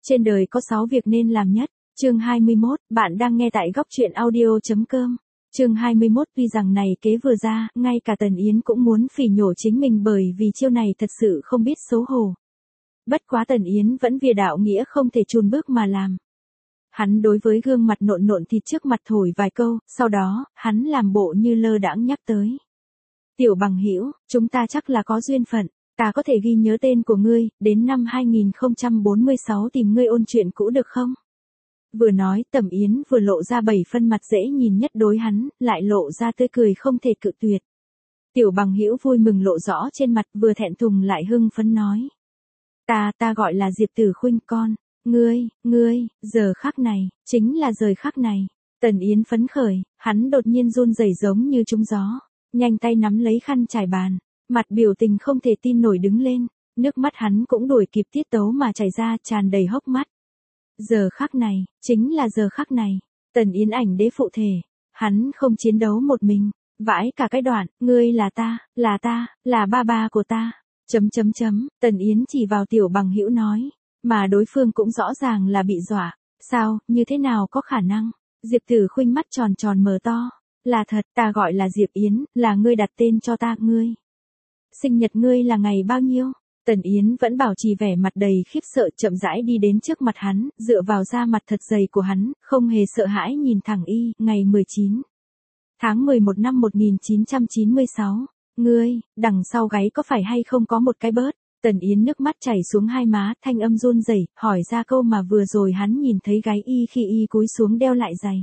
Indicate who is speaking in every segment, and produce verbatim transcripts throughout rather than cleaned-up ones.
Speaker 1: Trên đời có sáu việc nên làm nhất. Chương hai mươi mốt, bạn đang nghe tại góc truyện audio.com. Chương hai mươi mốt, tuy rằng này kế vừa ra, ngay cả Tần Yến cũng muốn phỉ nhổ chính mình bởi vì chiêu này thật sự không biết xấu hổ. Bất quá Tần Yến vẫn vì đạo nghĩa không thể chùn bước mà làm. Hắn đối với gương mặt nộn nộn thịt trước mặt thổi vài câu, sau đó, hắn làm bộ như lơ đãng nhắc tới. Tiểu bằng hữu, chúng ta chắc là có duyên phận, ta có thể ghi nhớ tên của ngươi, đến năm hai nghìn không trăm bốn mươi sáu tìm ngươi ôn chuyện cũ được không? Vừa nói Tầm Yến vừa lộ ra bảy phân mặt dễ nhìn nhất đối hắn, lại lộ ra tươi cười không thể cự tuyệt. Tiểu bằng hữu vui mừng lộ rõ trên mặt vừa thẹn thùng lại hưng phấn nói. Ta, ta gọi là Diệp Tử Khuynh con, ngươi, ngươi, giờ khắc này, chính là giờ khắc này. Tần Yến phấn khởi, hắn đột nhiên run rẩy giống như trúng gió, nhanh tay nắm lấy khăn trải bàn, mặt biểu tình không thể tin nổi đứng lên, nước mắt hắn cũng đuổi kịp tiết tấu mà chảy ra tràn đầy hốc mắt. Giờ khắc này, chính là giờ khắc này, Tần Yến ảnh đế phụ thể, hắn không chiến đấu một mình, vãi cả cái đoạn, ngươi là ta, là ta, là ba ba của ta, chấm chấm chấm, Tần Yến chỉ vào tiểu bằng hữu nói, mà đối phương cũng rõ ràng là bị dọa, sao, như thế nào có khả năng, Diệp Tử Khuynh mắt tròn tròn mở to, là thật, ta gọi là Diệp Yến, là ngươi đặt tên cho ta, ngươi. Sinh nhật ngươi là ngày bao nhiêu? Tần Yến vẫn bảo trì vẻ mặt đầy khiếp sợ chậm rãi đi đến trước mặt hắn, dựa vào da mặt thật dày của hắn, không hề sợ hãi nhìn thẳng y, ngày mười chín tháng mười một năm một nghìn chín trăm chín mươi sáu, ngươi, đằng sau gáy có phải hay không có một cái bớt? Tần Yến nước mắt chảy xuống hai má, thanh âm run rẩy, hỏi ra câu mà vừa rồi hắn nhìn thấy gáy y khi y cúi xuống đeo lại giày.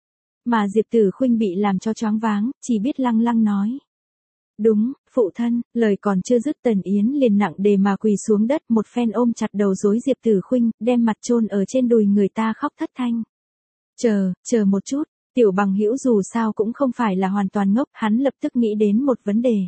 Speaker 1: Mà Diệp Tử Khuynh bị làm cho choáng váng, chỉ biết lăng lăng nói. Đúng, phụ thân, lời còn chưa dứt Tần Yến liền nặng đề mà quỳ xuống đất một phen ôm chặt đầu rối Diệp Tử Khuynh, đem mặt chôn ở trên đùi người ta khóc thất thanh. Chờ, chờ một chút, tiểu bằng hữu dù sao cũng không phải là hoàn toàn ngốc, hắn lập tức nghĩ đến một vấn đề.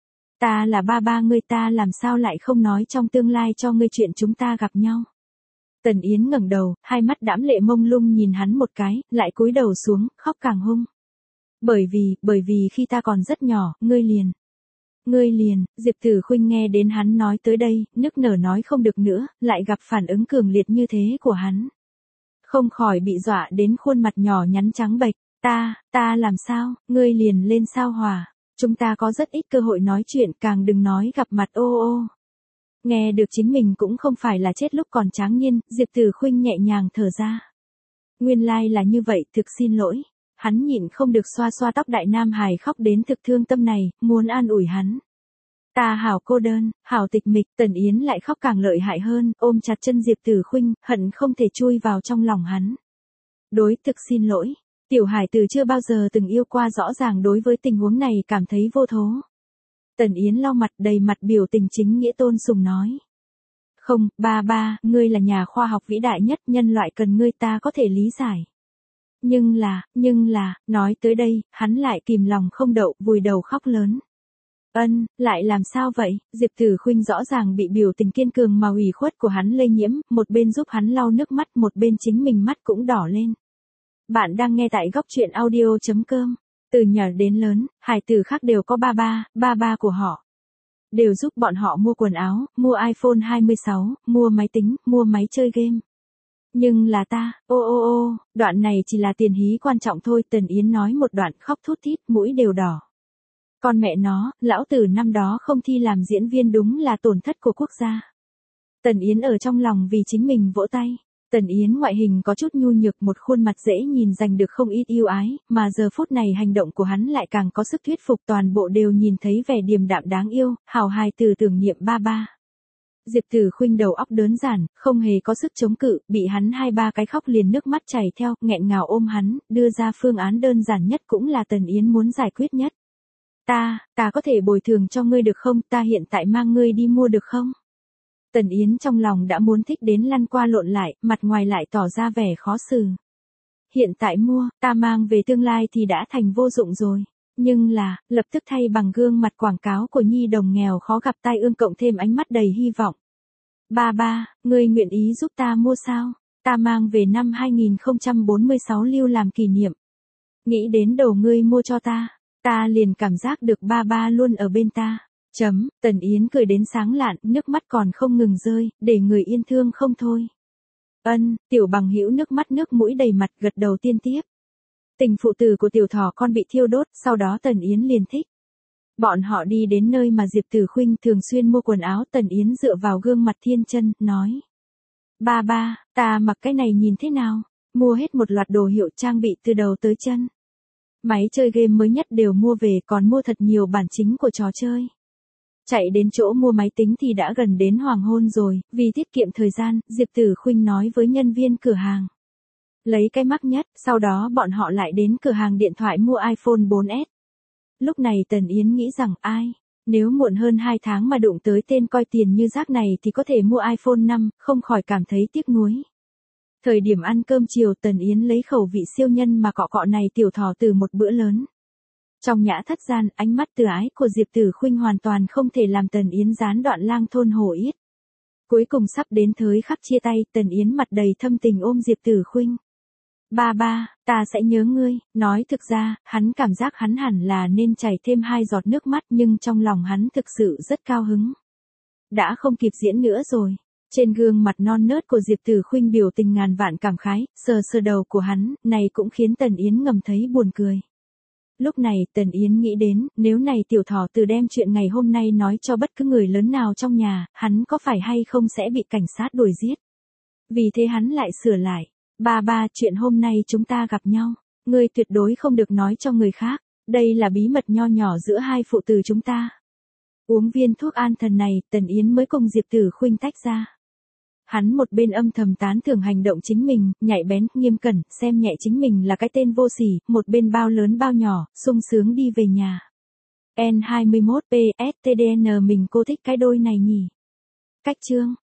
Speaker 1: Ta là ba ba ngươi, ta làm sao lại không nói trong tương lai cho ngươi chuyện chúng ta gặp nhau. Tần Yến ngẩng đầu, hai mắt đãm lệ mông lung nhìn hắn một cái, lại cúi đầu xuống, khóc càng hung. Bởi vì, bởi vì khi ta còn rất nhỏ, ngươi liền. Ngươi liền, Diệp Tử Khuynh nghe đến hắn nói tới đây, nức nở nói không được nữa, lại gặp phản ứng cường liệt như thế của hắn. Không khỏi bị dọa đến khuôn mặt nhỏ nhắn trắng bệch, ta, ta làm sao, ngươi liền lên sao Hòa, chúng ta có rất ít cơ hội nói chuyện, càng đừng nói gặp mặt ô ô. Nghe được chính mình cũng không phải là chết lúc còn tráng niên, Diệp Tử Khuynh nhẹ nhàng thở ra. Nguyên lai là như vậy, thực xin lỗi. Hắn nhịn không được xoa xoa tóc đại nam hài khóc đến thực thương tâm này, muốn an ủi hắn. Ta hảo cô đơn, hảo tịch mịch, Tần Yến lại khóc càng lợi hại hơn, ôm chặt chân Diệp Tử Khuynh, hận không thể chui vào trong lòng hắn. Đối thực xin lỗi, tiểu hải tử chưa bao giờ từng yêu qua rõ ràng đối với tình huống này cảm thấy vô thố. Tần Yến lau mặt đầy mặt biểu tình chính nghĩa tôn sùng nói. Không, ba ba, ngươi là nhà khoa học vĩ đại nhất, nhân loại cần ngươi ta có thể lý giải. Nhưng là, nhưng là, nói tới đây, hắn lại kìm lòng không đậu, vùi đầu khóc lớn. Ân, lại làm sao vậy? Diệp Tử Khuynh rõ ràng bị biểu tình kiên cường mà ủy khuất của hắn lây nhiễm, một bên giúp hắn lau nước mắt, một bên chính mình mắt cũng đỏ lên. Bạn đang nghe tại góc truyện audio.com. Từ nhỏ đến lớn, hài tử khác đều có ba ba, ba ba của họ. Đều giúp bọn họ mua quần áo, mua iPhone hai mươi sáu, mua máy tính, mua máy chơi game. Nhưng là ta, ô ô ô, đoạn này chỉ là tiền hí quan trọng thôi, Tần Yến nói một đoạn khóc thút thít, mũi đều đỏ. Con mẹ nó, lão tử năm đó không thi làm diễn viên đúng là tổn thất của quốc gia. Tần Yến ở trong lòng vì chính mình vỗ tay. Tần Yến ngoại hình có chút nhu nhược, một khuôn mặt dễ nhìn giành được không ít yêu ái, mà giờ phút này hành động của hắn lại càng có sức thuyết phục, toàn bộ đều nhìn thấy vẻ điềm đạm đáng yêu, hào hài từ tưởng niệm ba ba. Diệp Tử Khuynh đầu óc đơn giản, không hề có sức chống cự, bị hắn hai ba cái khóc liền nước mắt chảy theo, nghẹn ngào ôm hắn, đưa ra phương án đơn giản nhất cũng là Tần Yến muốn giải quyết nhất. Ta, ta có thể bồi thường cho ngươi được không, ta hiện tại mang ngươi đi mua được không? Tần Yến trong lòng đã muốn thích đến lăn qua lộn lại, mặt ngoài lại tỏ ra vẻ khó xử. Hiện tại mua, ta mang về tương lai thì đã thành vô dụng rồi. Nhưng là, lập tức thay bằng gương mặt quảng cáo của nhi đồng nghèo khó gặp tai ương cộng thêm ánh mắt đầy hy vọng. Ba ba, ngươi nguyện ý giúp ta mua sao? Ta mang về năm hai nghìn không trăm bốn mươi sáu lưu làm kỷ niệm. Nghĩ đến đầu ngươi mua cho ta, ta liền cảm giác được ba ba luôn ở bên ta. Chấm, Tần Yến cười đến sáng lạn, nước mắt còn không ngừng rơi, để người yên thương không thôi. Ân, tiểu bằng hữu nước mắt nước mũi đầy mặt gật đầu tiên tiếp. Tình phụ tử của tiểu thỏ con bị thiêu đốt, sau đó Tần Yến liền thích. Bọn họ đi đến nơi mà Diệp Tử Khuynh thường xuyên mua quần áo, Tần Yến dựa vào gương mặt thiên chân, nói. Ba ba, ta mặc cái này nhìn thế nào? Mua hết một loạt đồ hiệu trang bị từ đầu tới chân. Máy chơi game mới nhất đều mua về, còn mua thật nhiều bản chính của trò chơi. Chạy đến chỗ mua máy tính thì đã gần đến hoàng hôn rồi, vì tiết kiệm thời gian, Diệp Tử Khuynh nói với nhân viên cửa hàng. Lấy cái mắc nhất, sau đó bọn họ lại đến cửa hàng điện thoại mua iPhone bốn S. Lúc này Tần Yến nghĩ rằng ai, nếu muộn hơn hai tháng mà đụng tới tên coi tiền như rác này thì có thể mua iPhone năm, không khỏi cảm thấy tiếc nuối. Thời điểm ăn cơm chiều Tần Yến lấy khẩu vị siêu nhân mà cọ cọ này tiểu thỏ từ một bữa lớn. Trong nhã thất gian, ánh mắt từ ái của Diệp Tử Khuynh hoàn toàn không thể làm Tần Yến gián đoạn lang thôn hổ yết. Cuối cùng sắp đến thời khắc chia tay, Tần Yến mặt đầy thâm tình ôm Diệp Tử Khuynh. Ba ba, ta sẽ nhớ ngươi, nói thực ra, hắn cảm giác hắn hẳn là nên chảy thêm hai giọt nước mắt nhưng trong lòng hắn thực sự rất cao hứng. Đã không kịp diễn nữa rồi. Trên gương mặt non nớt của Diệp Tử Khuynh biểu tình ngàn vạn cảm khái, sờ sờ đầu của hắn, này cũng khiến Tần Yến ngầm thấy buồn cười. Lúc này Tần Yến nghĩ đến, nếu này tiểu thỏ từ đem chuyện ngày hôm nay nói cho bất cứ người lớn nào trong nhà, hắn có phải hay không sẽ bị cảnh sát đuổi giết. Vì thế hắn lại sửa lại. Ba ba, chuyện hôm nay chúng ta gặp nhau, ngươi tuyệt đối không được nói cho người khác, đây là bí mật nho nhỏ giữa hai phụ tử chúng ta. Uống viên thuốc an thần này, Tần Yến mới cùng Diệp Tử Khuynh tách ra. Hắn một bên âm thầm tán thưởng hành động chính mình, nhạy bén, nghiêm cẩn, xem nhẹ chính mình là cái tên vô sỉ, một bên bao lớn bao nhỏ, sung sướng đi về nhà. N hai mươi mốt P S T D N mình cô thích cái đôi này nhỉ. Cách chương.